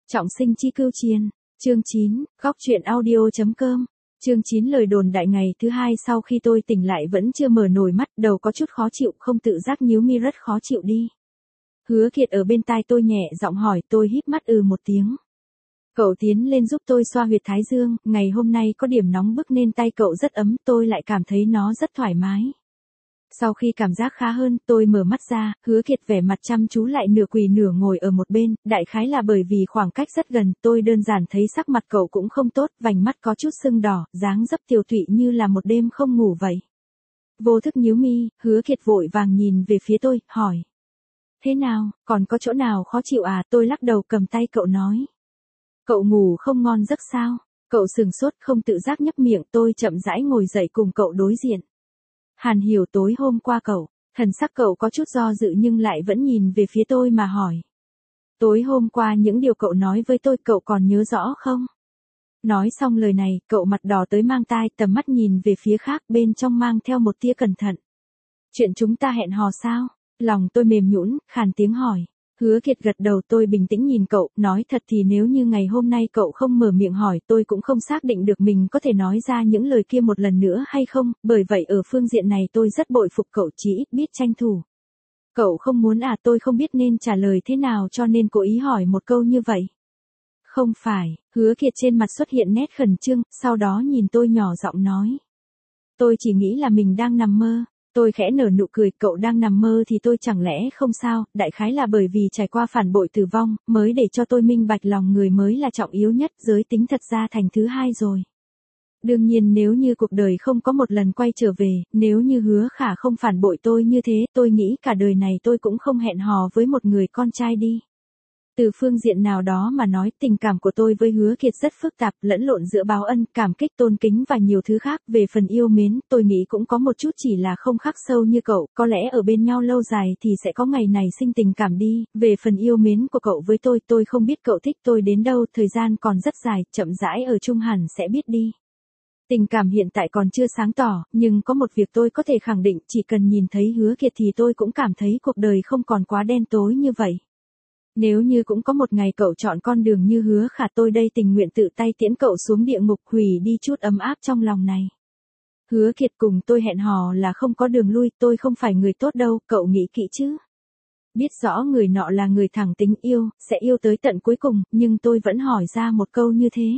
Trọng sinh chi cưu chiên, chương 9, góc truyện audio.com, chương 9 lời đồn đại ngày thứ hai sau khi tôi tỉnh lại vẫn chưa mở nổi mắt, đầu có chút khó chịu, không tự giác nhíu mi rất khó chịu đi. Hứa Kiệt ở bên tai tôi nhẹ giọng hỏi, tôi híp mắt một tiếng. Cậu tiến lên giúp tôi xoa huyệt thái dương, ngày hôm nay có điểm nóng bức nên tay cậu rất ấm, tôi lại cảm thấy nó rất thoải mái. Sau khi cảm giác khá hơn, tôi mở mắt ra, Hứa Kiệt vẻ mặt chăm chú lại nửa quỳ nửa ngồi ở một bên, đại khái là bởi vì khoảng cách rất gần, tôi đơn giản thấy sắc mặt cậu cũng không tốt, vành mắt có chút sưng đỏ, dáng dấp tiều tụy như là một đêm không ngủ vậy. Vô thức nhíu mi, Hứa Kiệt vội vàng nhìn về phía tôi, hỏi. Thế nào, còn có chỗ nào khó chịu à? Tôi lắc đầu cầm tay cậu nói. Cậu ngủ không ngon giấc sao? Cậu sừng sốt không tự giác nhấp miệng, tôi chậm rãi ngồi dậy cùng cậu đối diện. Hàn Hiểu, tối hôm qua cậu, thần sắc cậu có chút do dự nhưng lại vẫn nhìn về phía tôi mà hỏi. Tối hôm qua những điều cậu nói với tôi cậu còn nhớ rõ không? Nói xong lời này, cậu mặt đỏ tới mang tai, tầm mắt nhìn về phía khác, bên trong mang theo một tia cẩn thận. Chuyện chúng ta hẹn hò sao? Lòng tôi mềm nhũn, khàn tiếng hỏi. Hứa Kiệt gật đầu, tôi bình tĩnh nhìn cậu, nói thật thì nếu như ngày hôm nay cậu không mở miệng hỏi tôi cũng không xác định được mình có thể nói ra những lời kia một lần nữa hay không, bởi vậy ở phương diện này tôi rất bội phục cậu, chỉ ít biết tranh thủ. Cậu không muốn à? Tôi không biết nên trả lời thế nào cho nên cố ý hỏi một câu như vậy. Không phải, Hứa Kiệt trên mặt xuất hiện nét khẩn trương, sau đó nhìn tôi nhỏ giọng nói. Tôi chỉ nghĩ là mình đang nằm mơ. Tôi khẽ nở nụ cười, cậu đang nằm mơ thì tôi chẳng lẽ không sao, đại khái là bởi vì trải qua phản bội tử vong, mới để cho tôi minh bạch lòng người mới là trọng yếu nhất, giới tính thật ra thành thứ hai rồi. Đương nhiên nếu như cuộc đời không có một lần quay trở về, nếu như Hứa Khả không phản bội tôi như thế, tôi nghĩ cả đời này tôi cũng không hẹn hò với một người con trai đi. Từ phương diện nào đó mà nói, tình cảm của tôi với Hứa Kiệt rất phức tạp, lẫn lộn giữa báo ân, cảm kích, tôn kính và nhiều thứ khác. Về phần yêu mến, tôi nghĩ cũng có một chút, chỉ là không khắc sâu như cậu, có lẽ ở bên nhau lâu dài thì sẽ có ngày này sinh tình cảm đi. Về phần yêu mến của cậu với tôi không biết cậu thích tôi đến đâu, thời gian còn rất dài, chậm rãi ở chung hẳn sẽ biết đi. Tình cảm hiện tại còn chưa sáng tỏ, nhưng có một việc tôi có thể khẳng định, chỉ cần nhìn thấy Hứa Kiệt thì tôi cũng cảm thấy cuộc đời không còn quá đen tối như vậy. Nếu như cũng có một ngày cậu chọn con đường như Hứa Khả, tôi đây tình nguyện tự tay tiễn cậu xuống địa ngục, hủy đi chút ấm áp trong lòng này. Hứa Kiệt, cùng tôi hẹn hò là không có đường lui, tôi không phải người tốt đâu, cậu nghĩ kỹ chứ. Biết rõ người nọ là người thẳng tính yêu, sẽ yêu tới tận cuối cùng, nhưng tôi vẫn hỏi ra một câu như thế.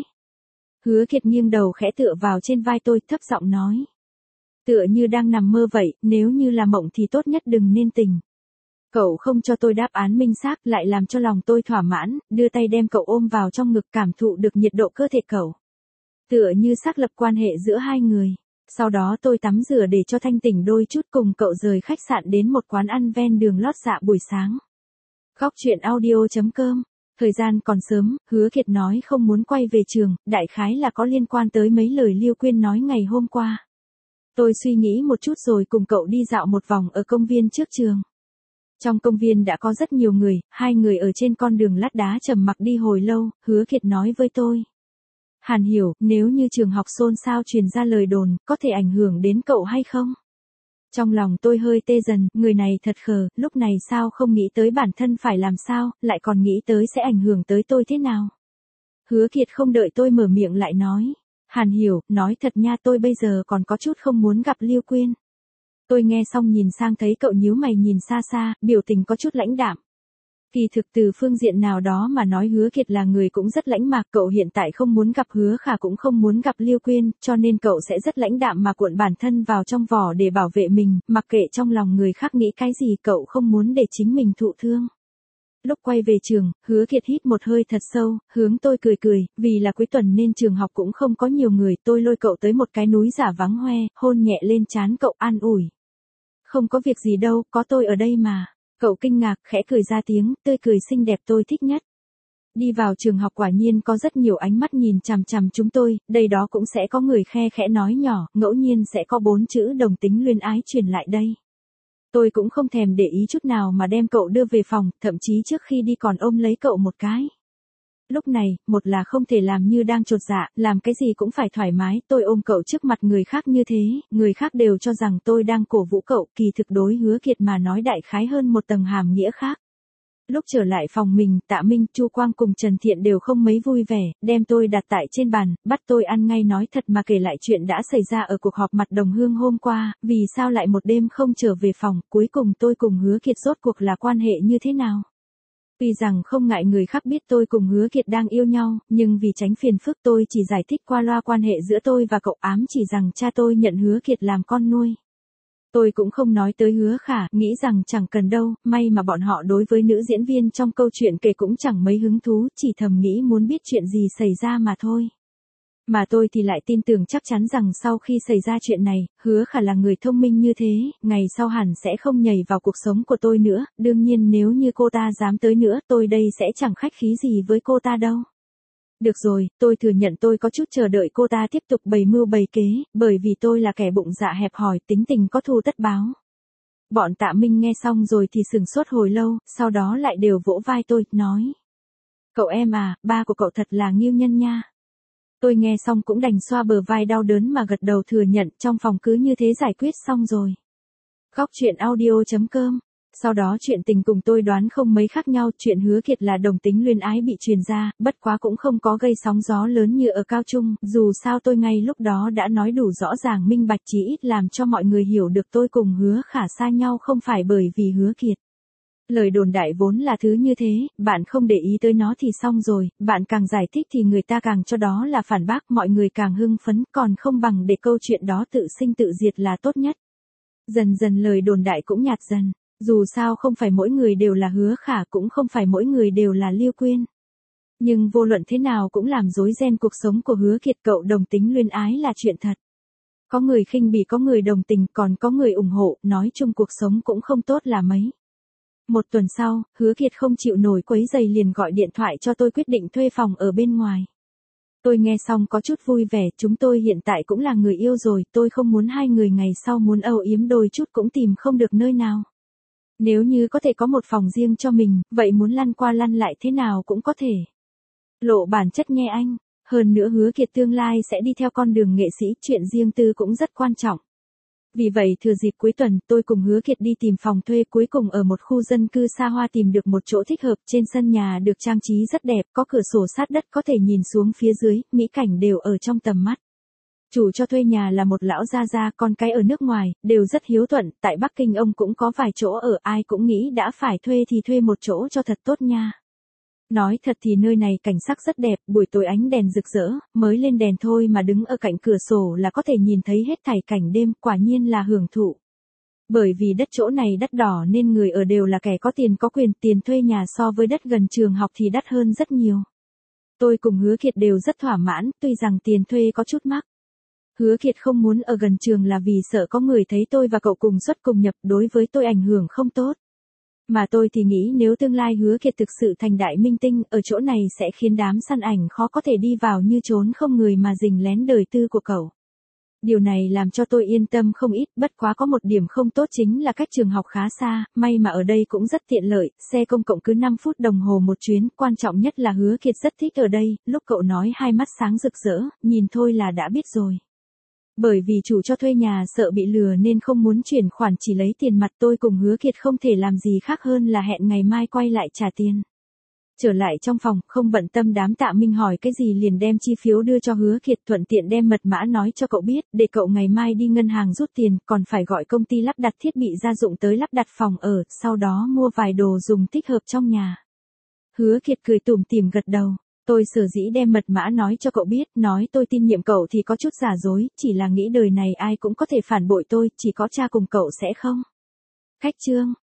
Hứa Kiệt nghiêng đầu khẽ tựa vào trên vai tôi, thấp giọng nói. Tựa như đang nằm mơ vậy, nếu như là mộng thì tốt nhất đừng nên tỉnh. Cậu không cho tôi đáp án minh xác, lại làm cho lòng tôi thỏa mãn, đưa tay đem cậu ôm vào trong ngực, cảm thụ được nhiệt độ cơ thể cậu. Tựa như xác lập quan hệ giữa hai người. Sau đó tôi tắm rửa để cho thanh tỉnh đôi chút, cùng cậu rời khách sạn đến một quán ăn ven đường lót dạ buổi sáng. Góc truyện audio.com. Thời gian còn sớm, Hứa Kiệt nói không muốn quay về trường, đại khái là có liên quan tới mấy lời Liêu Quyên nói ngày hôm qua. Tôi suy nghĩ một chút rồi cùng cậu đi dạo một vòng ở công viên trước trường. Trong công viên đã có rất nhiều người, hai người ở trên con đường lát đá trầm mặc đi hồi lâu, Hứa Kiệt nói với tôi. Hàn Hiểu, nếu như trường học xôn xao truyền ra lời đồn, có thể ảnh hưởng đến cậu hay không? Trong lòng tôi hơi tê dần, người này thật khờ, lúc này sao không nghĩ tới bản thân phải làm sao, lại còn nghĩ tới sẽ ảnh hưởng tới tôi thế nào? Hứa Kiệt không đợi tôi mở miệng lại nói. Hàn Hiểu, nói thật nha, tôi bây giờ còn có chút không muốn gặp Liêu Quyên. Tôi nghe xong nhìn sang thấy cậu nhíu mày nhìn xa xa, biểu tình có chút lãnh đạm. Kỳ thực từ phương diện nào đó mà nói Hứa Kiệt là người cũng rất lãnh mạc, cậu hiện tại không muốn gặp Hứa Khả cũng không muốn gặp Liêu Quyên, cho nên cậu sẽ rất lãnh đạm mà cuộn bản thân vào trong vỏ để bảo vệ mình, mặc kệ trong lòng người khác nghĩ cái gì, cậu không muốn để chính mình thụ thương. Lúc quay về trường, Hứa Kiệt hít một hơi thật sâu, hướng tôi cười cười, vì là cuối tuần nên trường học cũng không có nhiều người, tôi lôi cậu tới một cái núi giả vắng hoe, hôn nhẹ lên trán cậu, an ủi. Không có việc gì đâu, có tôi ở đây mà. Cậu kinh ngạc, khẽ cười ra tiếng, tươi cười xinh đẹp tôi thích nhất. Đi vào trường học quả nhiên có rất nhiều ánh mắt nhìn chằm chằm chúng tôi, đây đó cũng sẽ có người khe khẽ nói nhỏ, ngẫu nhiên sẽ có 4 chữ đồng tính luyến ái truyền lại đây. Tôi cũng không thèm để ý chút nào mà đem cậu đưa về phòng, thậm chí trước khi đi còn ôm lấy cậu một cái. Lúc này, một là không thể làm như đang chột dạ, làm cái gì cũng phải thoải mái, tôi ôm cậu trước mặt người khác như thế, người khác đều cho rằng tôi đang cổ vũ cậu, kỳ thực đối Hứa Kiệt mà nói đại khái hơn một tầng hàm nghĩa khác. Lúc trở lại phòng mình, Tạ Minh, Chu Quang cùng Trần Thiện đều không mấy vui vẻ, đem tôi đặt tại trên bàn, bắt tôi ăn ngay nói thật mà kể lại chuyện đã xảy ra ở cuộc họp mặt đồng hương hôm qua, vì sao lại một đêm không trở về phòng, cuối cùng tôi cùng Hứa Kiệt rốt cuộc là quan hệ như thế nào. Tuy rằng không ngại người khác biết tôi cùng Hứa Kiệt đang yêu nhau, nhưng vì tránh phiền phức tôi chỉ giải thích qua loa quan hệ giữa tôi và cậu, ám chỉ rằng cha tôi nhận Hứa Kiệt làm con nuôi. Tôi cũng không nói tới Hứa Khả, nghĩ rằng chẳng cần đâu, may mà bọn họ đối với nữ diễn viên trong câu chuyện kể cũng chẳng mấy hứng thú, chỉ thầm nghĩ muốn biết chuyện gì xảy ra mà thôi. Mà tôi thì lại tin tưởng chắc chắn rằng sau khi xảy ra chuyện này, Hứa Khả là người thông minh như thế, ngày sau hẳn sẽ không nhảy vào cuộc sống của tôi nữa, đương nhiên nếu như cô ta dám tới nữa, tôi đây sẽ chẳng khách khí gì với cô ta đâu. Được rồi, tôi thừa nhận tôi có chút chờ đợi cô ta tiếp tục bày mưu bày kế, bởi vì tôi là kẻ bụng dạ hẹp hòi, tính tình có thù tất báo. Bọn Tạ Minh nghe xong rồi thì sửng sốt hồi lâu, sau đó lại đều vỗ vai tôi, nói. Cậu em à, ba của cậu thật là nghiêu nhân nha. Tôi nghe xong cũng đành xoa bờ vai đau đớn mà gật đầu thừa nhận, trong phòng cứ như thế giải quyết xong rồi. Góc truyện audio.com. Sau đó chuyện tình cùng tôi đoán không mấy khác nhau, chuyện Hứa Kiệt là đồng tính luyến ái bị truyền ra, bất quá cũng không có gây sóng gió lớn như ở Cao Trung, dù sao tôi ngay lúc đó đã nói đủ rõ ràng minh bạch, chí ít làm cho mọi người hiểu được tôi cùng Hứa Khả xa nhau không phải bởi vì Hứa Kiệt. Lời đồn đại vốn là thứ như thế, bạn không để ý tới nó thì xong rồi, bạn càng giải thích thì người ta càng cho đó là phản bác, mọi người càng hưng phấn, còn không bằng để câu chuyện đó tự sinh tự diệt là tốt nhất. Dần dần lời đồn đại cũng nhạt dần. Dù sao không phải mỗi người đều là Hứa Khả, cũng không phải mỗi người đều là Lưu Quyên. Nhưng vô luận thế nào cũng làm rối ren cuộc sống của Hứa Kiệt, cậu đồng tính luyến ái là chuyện thật. Có người khinh bỉ, có người đồng tình, còn có người ủng hộ, nói chung cuộc sống cũng không tốt là mấy. Một tuần sau, Hứa Kiệt không chịu nổi quấy giày liền gọi điện thoại cho tôi quyết định thuê phòng ở bên ngoài. Tôi nghe xong có chút vui vẻ, chúng tôi hiện tại cũng là người yêu rồi, tôi không muốn hai người ngày sau muốn âu yếm đôi chút cũng tìm không được nơi nào. Nếu như có thể có một phòng riêng cho mình, vậy muốn lăn qua lăn lại thế nào cũng có thể. Lộ bản chất nghe anh, hơn nữa Hứa Kiệt tương lai sẽ đi theo con đường nghệ sĩ, chuyện riêng tư cũng rất quan trọng. Vì vậy thừa dịp cuối tuần, tôi cùng Hứa Kiệt đi tìm phòng thuê, cuối cùng ở một khu dân cư xa hoa tìm được một chỗ thích hợp, trên sân nhà được trang trí rất đẹp, có cửa sổ sát đất có thể nhìn xuống phía dưới, mỹ cảnh đều ở trong tầm mắt. Chủ cho thuê nhà là một lão gia, con cái ở nước ngoài, đều rất hiếu thuận, tại Bắc Kinh ông cũng có vài chỗ ở, ai cũng nghĩ đã phải thuê thì thuê một chỗ cho thật tốt nha. Nói thật thì nơi này cảnh sắc rất đẹp, buổi tối ánh đèn rực rỡ, mới lên đèn thôi mà đứng ở cạnh cửa sổ là có thể nhìn thấy hết thảy cảnh đêm, quả nhiên là hưởng thụ. Bởi vì đất chỗ này đắt đỏ nên người ở đều là kẻ có tiền có quyền, tiền thuê nhà so với đất gần trường học thì đắt hơn rất nhiều. Tôi cùng Hứa Kiệt đều rất thỏa mãn, tuy rằng tiền thuê có chút mắc. Hứa Kiệt không muốn ở gần trường là vì sợ có người thấy tôi và cậu cùng xuất cùng nhập, đối với tôi ảnh hưởng không tốt. Mà tôi thì nghĩ nếu tương lai Hứa Kiệt thực sự thành đại minh tinh, ở chỗ này sẽ khiến đám săn ảnh khó có thể đi vào như trốn không người mà rình lén đời tư của cậu. Điều này làm cho tôi yên tâm không ít, bất quá có một điểm không tốt chính là cách trường học khá xa, may mà ở đây cũng rất tiện lợi, xe công cộng cứ 5 phút đồng hồ một chuyến, quan trọng nhất là Hứa Kiệt rất thích ở đây, lúc cậu nói hai mắt sáng rực rỡ, nhìn thôi là đã biết rồi. Bởi vì chủ cho thuê nhà sợ bị lừa nên không muốn chuyển khoản, chỉ lấy tiền mặt, tôi cùng Hứa Kiệt không thể làm gì khác hơn là hẹn ngày mai quay lại trả tiền. Trở lại trong phòng, không bận tâm đám Tạ Minh hỏi cái gì liền đem chi phiếu đưa cho Hứa Kiệt, thuận tiện đem mật mã nói cho cậu biết, để cậu ngày mai đi ngân hàng rút tiền, còn phải gọi công ty lắp đặt thiết bị gia dụng tới lắp đặt phòng ở, sau đó mua vài đồ dùng thích hợp trong nhà. Hứa Kiệt cười tủm tỉm gật đầu. Tôi sở dĩ đem mật mã nói cho cậu biết, nói tôi tin nhiệm cậu thì có chút giả dối, chỉ là nghĩ đời này ai cũng có thể phản bội tôi, chỉ có cha cùng cậu sẽ không. Khách chương.